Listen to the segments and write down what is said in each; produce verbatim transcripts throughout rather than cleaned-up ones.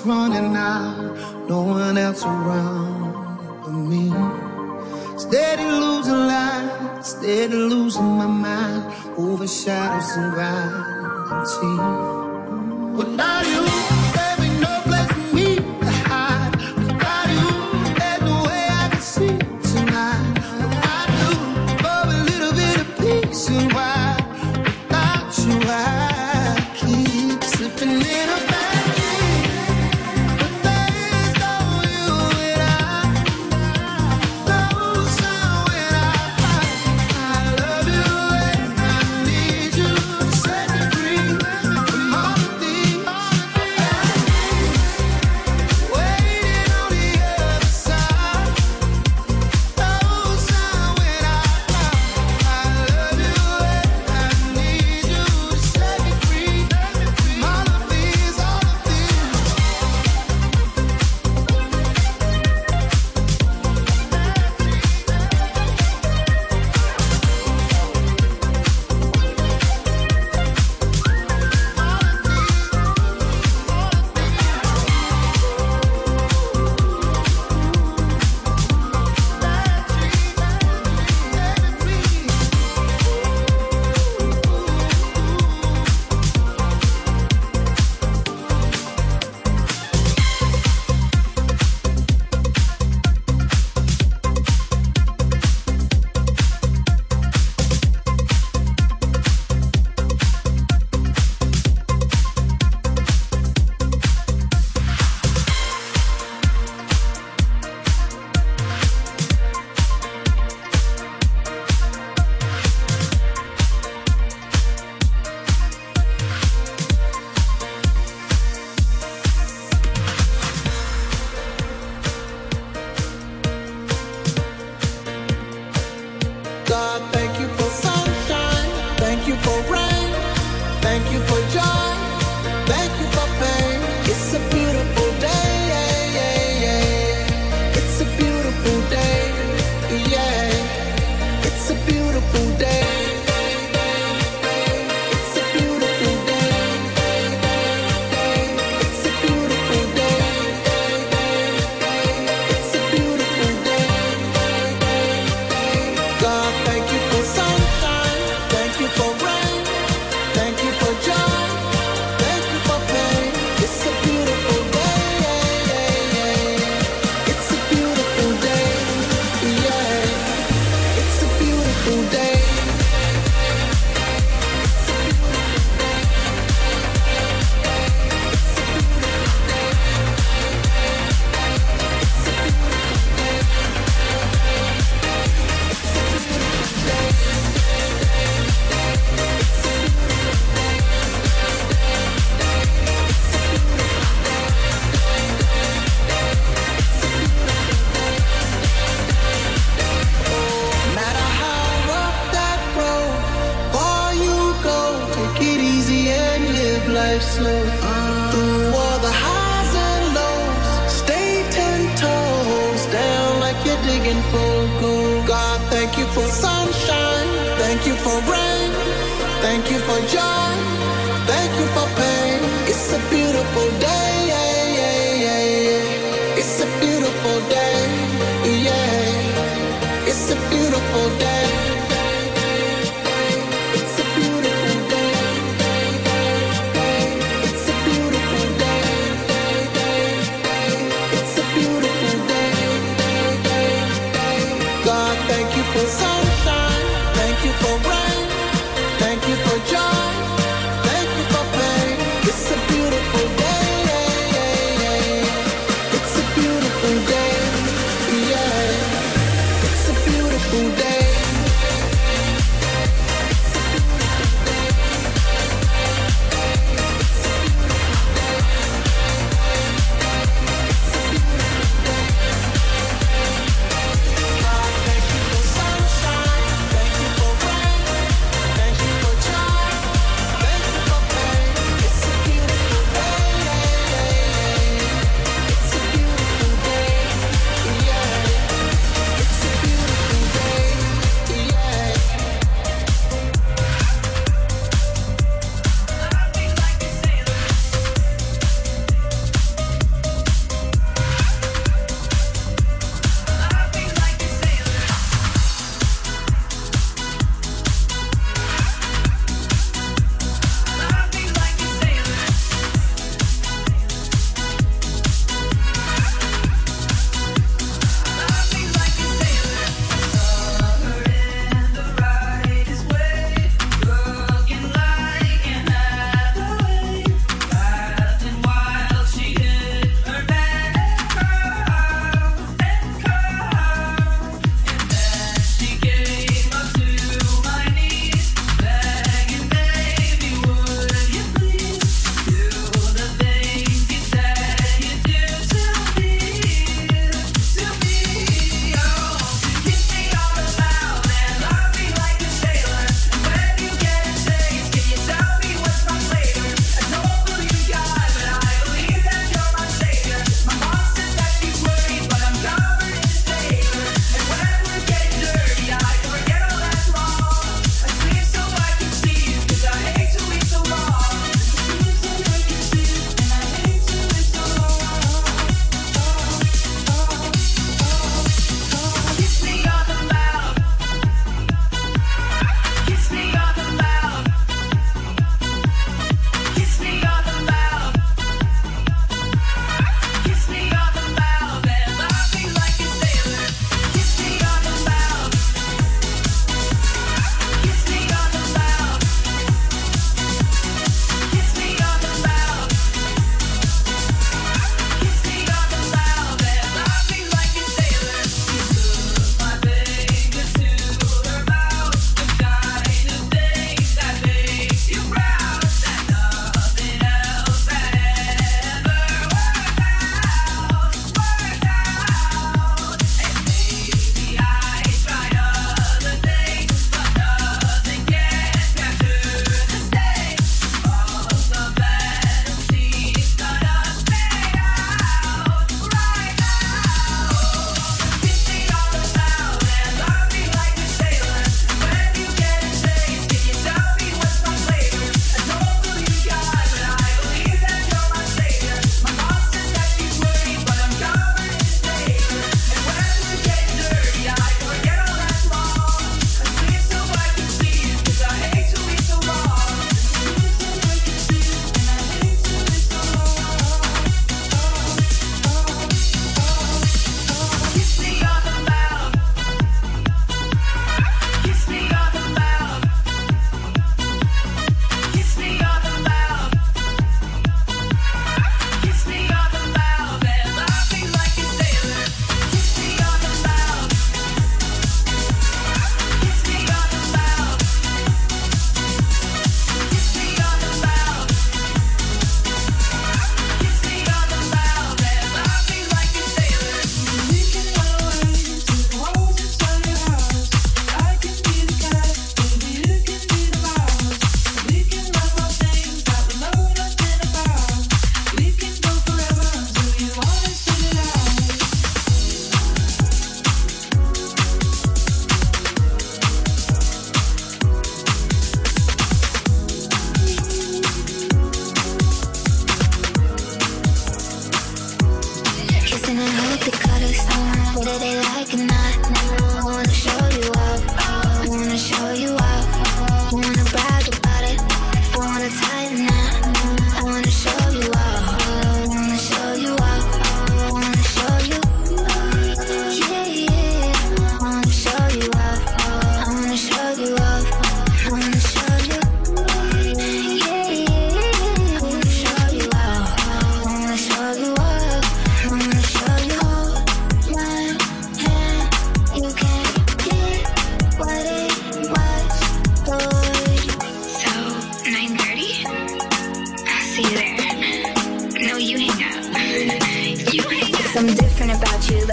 running out, no one else around but me. Steady losing light, steady losing my mind, over shadows and gravity. But now you, baby, no place for me to hide. Without you, there's no way I can see tonight. I do for a little bit of peace and why without you I keep slipping in a bad dream. But there's no you and I, no sound when I cry. I love you and I need you to set me free from all of these waiting on the other side. No sound when I cry. I love you and I need you to set me free from all of these, all of these. God, thank you for sunshine, thank you for rain, thank you for joy, thank you for pain. It's a beautiful day, yeah, yeah, yeah. It's a beautiful day, yeah. It's a beautiful day. It's a beautiful day. It's a beautiful day. It's a beautiful day. God, thank you for sunshine, thank you for rain, thank you for joy, thank you for pain. It's a beautiful day, yeah, yeah, yeah. It's a beautiful day, yeah. It's a beautiful day. No matter how rough that road, far you go, take it easy and live life slow. Through all the highs and lows, stay ten toes down like you're digging for gold. God, thank you for sunshine, thank you for rain, thank you for joy, thank you for pain. It's a beautiful day, yeah, yeah, yeah, yeah. It's a beautiful day, yeah. It's a beautiful day. It's a beautiful day. It's a beautiful day. It's a beautiful day. God, thank you for sunshine, thank you for rain, thank you for joy, thank you for pain. It's a beautiful day, yeah, yeah, yeah. It's a beautiful day, yeah. It's a beautiful day. God, thank you for sunshine.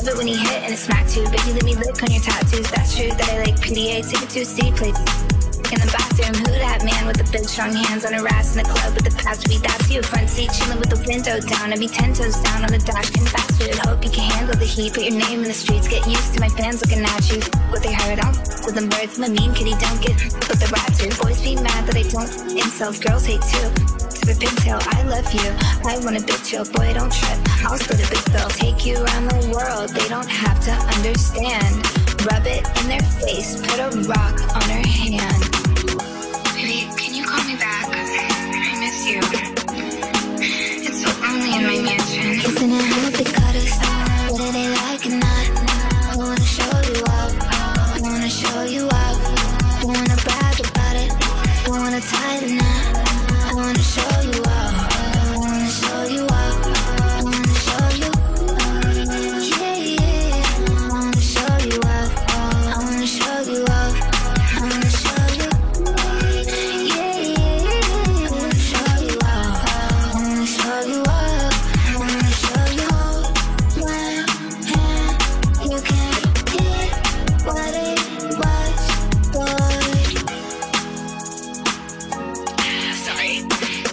Love it when he hit and it smacked you. Baby, let me lick on your tattoos. That's true that I like P D A. Take it to a city plate. In the bathroom, who that man with the big strong hands on her ass in the club with the past beat? That's you. Front seat, chilling with the window down. I be ten toes down on the dash, getting fast food. Hope you can handle the heat. Put your name in the streets. Get used to my fans looking at you. What they heard, I'm with them birds. I'm a mean kitty, don't get with the rat too. Boys be mad that I don't incels. Girls hate too. Super pigtail, I love you. I want a big chill, boy, don't trip. I'll split a big bill. Take you around the world. They don't have to understand. Rub it in their face. Put a rock on her hand. Baby, can you call me back? I miss you. It's so lonely in my mansion. Kissing and hope they cut us. Whether they like it or not. I wanna show you up. I wanna show you up. I wanna brag about it. I wanna tie the knot. I wanna show you up. I wanna show you up. I wanna show you. Yeah, yeah. I wanna show you up. I wanna show you up. I wanna show you. Yeah, yeah. I wanna show you up. I wanna show you up. I wanna show you. One hand, you can't get what it was, boy. Sorry.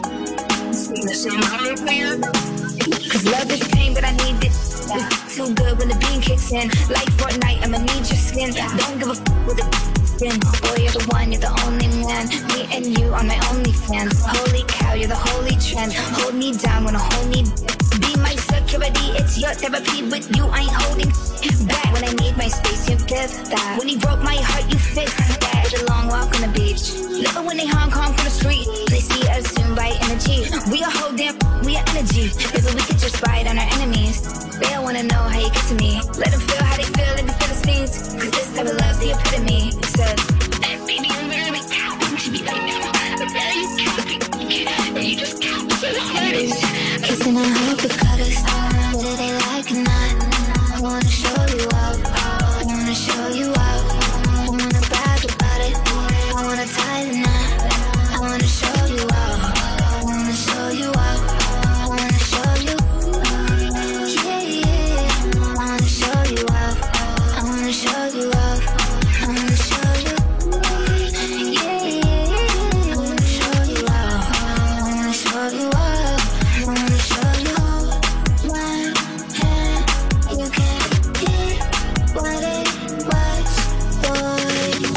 Cause love is pain, but I need it. It's too good when the bean kicks in. Like Fortnite, I'ma need your skin. Don't give a f with it. Boy, you're the one, you're the only man. Me and you are my only fans. Holy cow, you're the holy trend. Hold me down when I hold me. Be my security, it's your therapy. With you, I ain't holding back. When I need my space, you give that. When he broke my heart, you fixed that. Did a long walk on the beach. Love it when they Hong Kong from the street. They see us soon by energy. We a whole damn, we are energy. Maybe we could just ride on our enemies. They don't wanna know how you get to me. Let them feel how they feel in the Philistines. Cause this type of love's the epitome. Said, baby, I'm literally counting to me right now. I'm very counting. And you just count so hard. Kissing and hope it cut us. Whether they like or not. I wanna show you up. I wanna show you up. I wanna brag about it. I wanna tie the knot. I wanna show you up. I wanna show you up. I wanna show you. Yeah, yeah. I wanna show you up. I wanna show you up. I wanna show you. Yeah, yeah. I wanna show you up. I wanna show you up. I wanna show you. One hand, you can't get what it was, boy.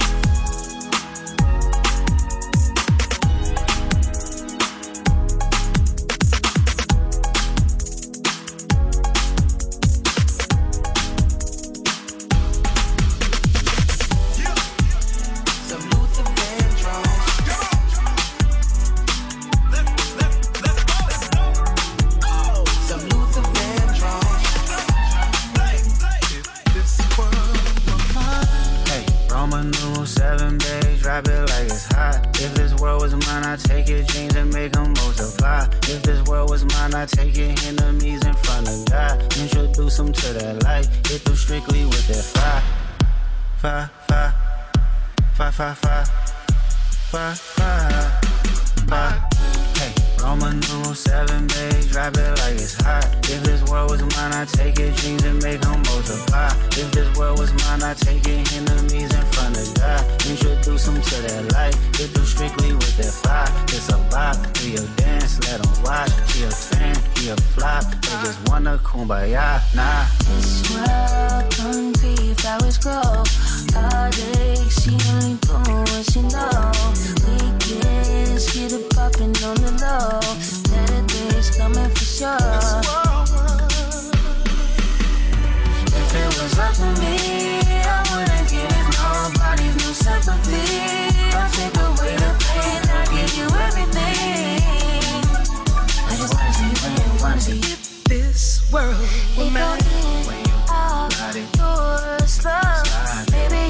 Roman numeral seven, babe, drop it like it's hot. If this world was mine, I'd take your dreams and make them multiply. If this world was mine, I'd take your enemies in front of God. Introduce them to that light, hit them strictly with that fire. Fire, fire, fire, fire, fire, fire, fire, fire. Hey, Roman numeral seven, babe, drop it like it's hot. If this world was mine, I'd take your dreams and make them multiply. If this world was mine, I'd take your enemies in front of God. Introduce them to that light, hit them strictly with that fire. It's a bop, do your dance, let them watch. He a fan, he a flop, they just wanna kumbaya, nah. This world, concrete flowers grow. Heartache, she only doing what she know. Weekends, get it poppin' on the low. Better days coming for sure. If it was up to me, I wouldn't give nobody's no sympathy. I'll take away the pain, I'll give you everything. I just wanna see you when you wanna see you. This world will It matter. don't end all yours love. Baby,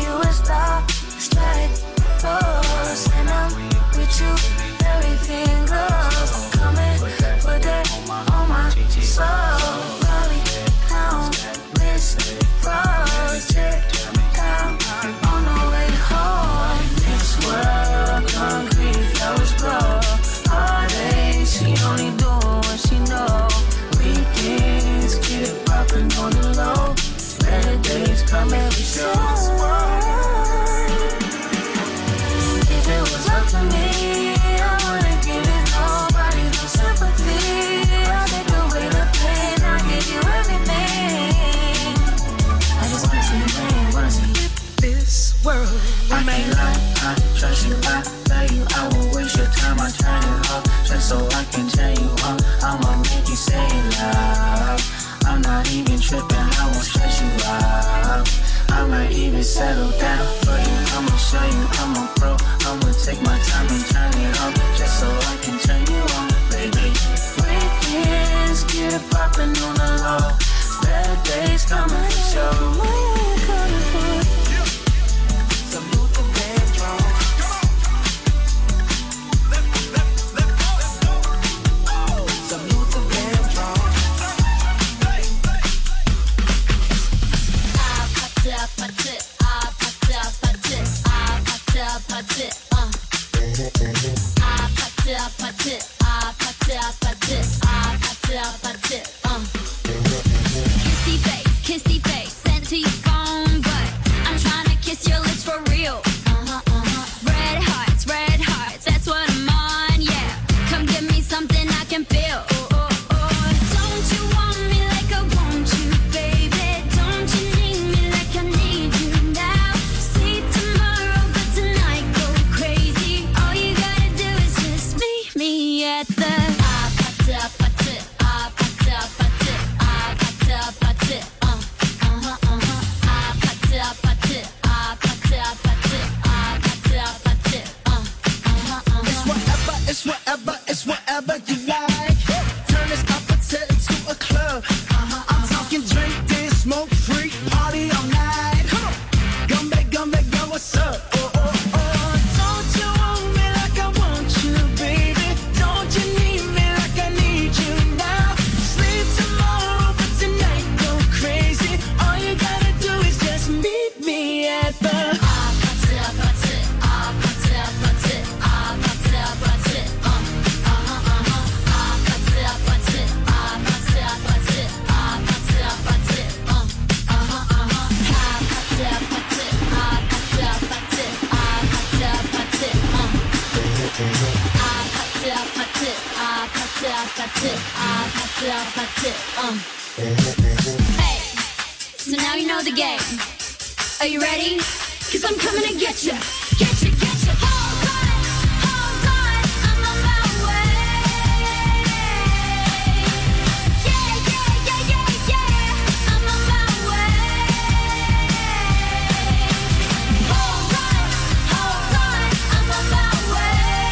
I trust you, I love you, I won't waste your time. I turn it up just so I can turn you on. I'ma make you say it loud. I'm not even tripping, I won't stress you out. I might even settle down for you. I'ma show you I'm a pro. I'ma take my time and turn it up just so I can turn you on, baby. Weekends get it poppin' on the low. Better days coming for sure. Kissy face, kissy face, sent to your phone, but I'm trying to kiss your lips for real. Uh-huh, uh-huh. Red hearts, red hearts, that's what I'm on, yeah. Come give me something I can feel. Oh, oh, oh. Don't you want me like I want you, baby? Don't you need me like I need you now? See tomorrow, but tonight go crazy. All you gotta do is just meet me at the It's whatever, it's whatever you like. Turn this opposite into a club. Uh-huh, I'm talking drink, dance, smoke, freak, party all night. Come on, come back, come back, yo, what's up? Oh, oh, oh. Don't you want me like I want you, baby? Don't you need me like I need you now? Sleep tomorrow, but tonight go crazy. All you gotta do is just meet me at the Hey, so now you know the game. Are you ready? Cause I'm coming to get you. Get you, get you. Hold on, hold on, I'm on my way. Yeah, yeah, yeah, yeah, yeah, I'm on my way. Hold on, hold on, I'm on my way.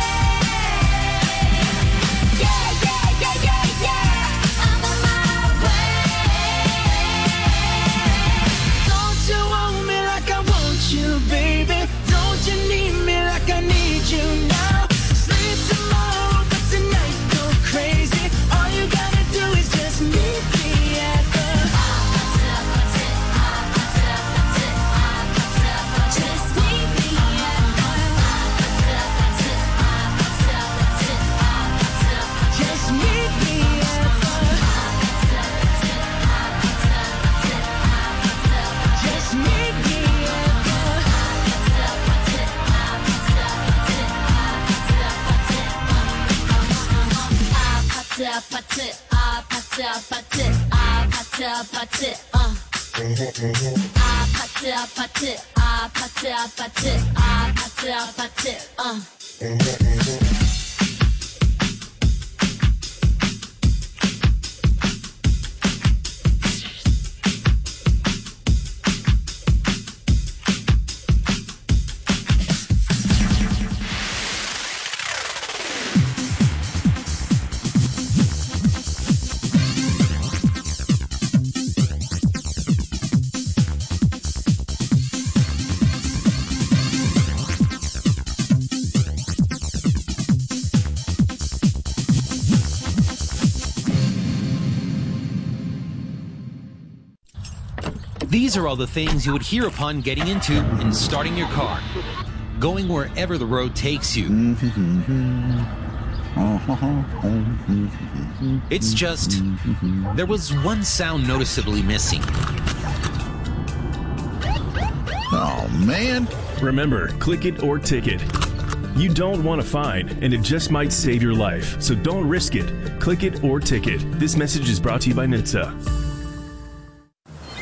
Yeah, yeah, yeah, yeah, yeah, I'm on my way. Don't you want me like I want you, baby? Don't you need me like I need you now? Sleep tomorrow, but tonight go crazy. All you gotta do is just meet me at the Just meet me at Just meet me at the Just meet me at These are all the things you would hear upon getting into and starting your car, going wherever the road takes you. It's just, there was one sound noticeably missing. Oh, man. Remember, click it or ticket. You don't want a fine, and it just might save your life. So don't risk it. Click it or ticket. This message is brought to you by N H T S A.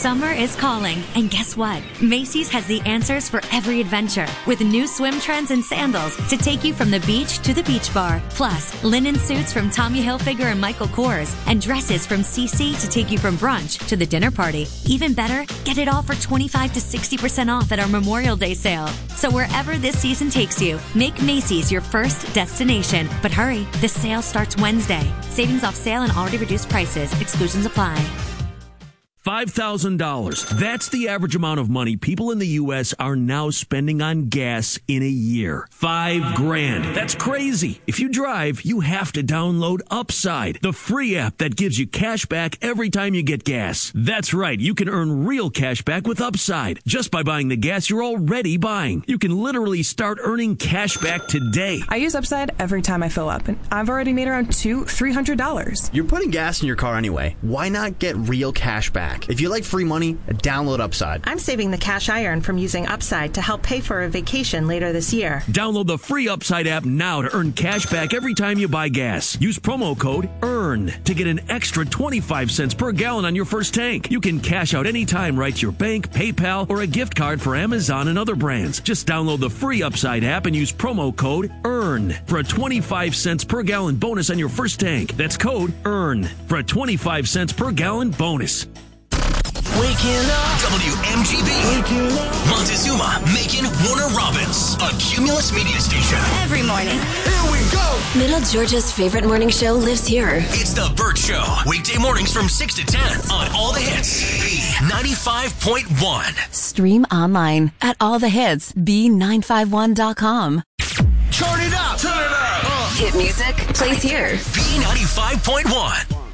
Summer is calling, and guess what? Macy's has the answers for every adventure, with new swim trends and sandals to take you from the beach to the beach bar. Plus, linen suits from Tommy Hilfiger and Michael Kors, and dresses from C C to take you from brunch to the dinner party. Even better, get it all for twenty-five to sixty percent off at our Memorial Day sale. So wherever this season takes you, make Macy's your first destination. But hurry, the sale starts Wednesday. Savings off sale and already reduced prices. Exclusions apply. five thousand dollars. That's the average amount of money people in the U S are now spending on gas in a year. Five grand. That's crazy. If you drive, you have to download Upside, the free app that gives you cash back every time you get gas. That's right. You can earn real cash back with Upside just by buying the gas you're already buying. You can literally start earning cash back today. I use Upside every time I fill up, and I've already made around two, three hundred dollars. You're putting gas in your car anyway. Why not get real cash back? If you like free money, download Upside. I'm saving the cash I earn from using Upside to help pay for a vacation later this year. Download the free Upside app now to earn cash back every time you buy gas. Use promo code EARN to get an extra twenty-five cents per gallon on your first tank. You can cash out anytime right to your bank, PayPal, or a gift card for Amazon and other brands. Just download the free Upside app and use promo code EARN for a twenty-five cents per gallon bonus on your first tank. That's code EARN for a twenty-five cents per gallon bonus. Waking up. W M G B. Waking up. Montezuma, Macon, Warner Robins. A Cumulus media station. Every morning. Here we go. Middle Georgia's favorite morning show lives here. It's The Burt Show. Weekday mornings from six to ten on All the Hits. B ninety-five point one. Stream online at all the hits b nine five one dot com. Turn it up. Turn it up. Uh. Hit music plays here. B ninety-five point one.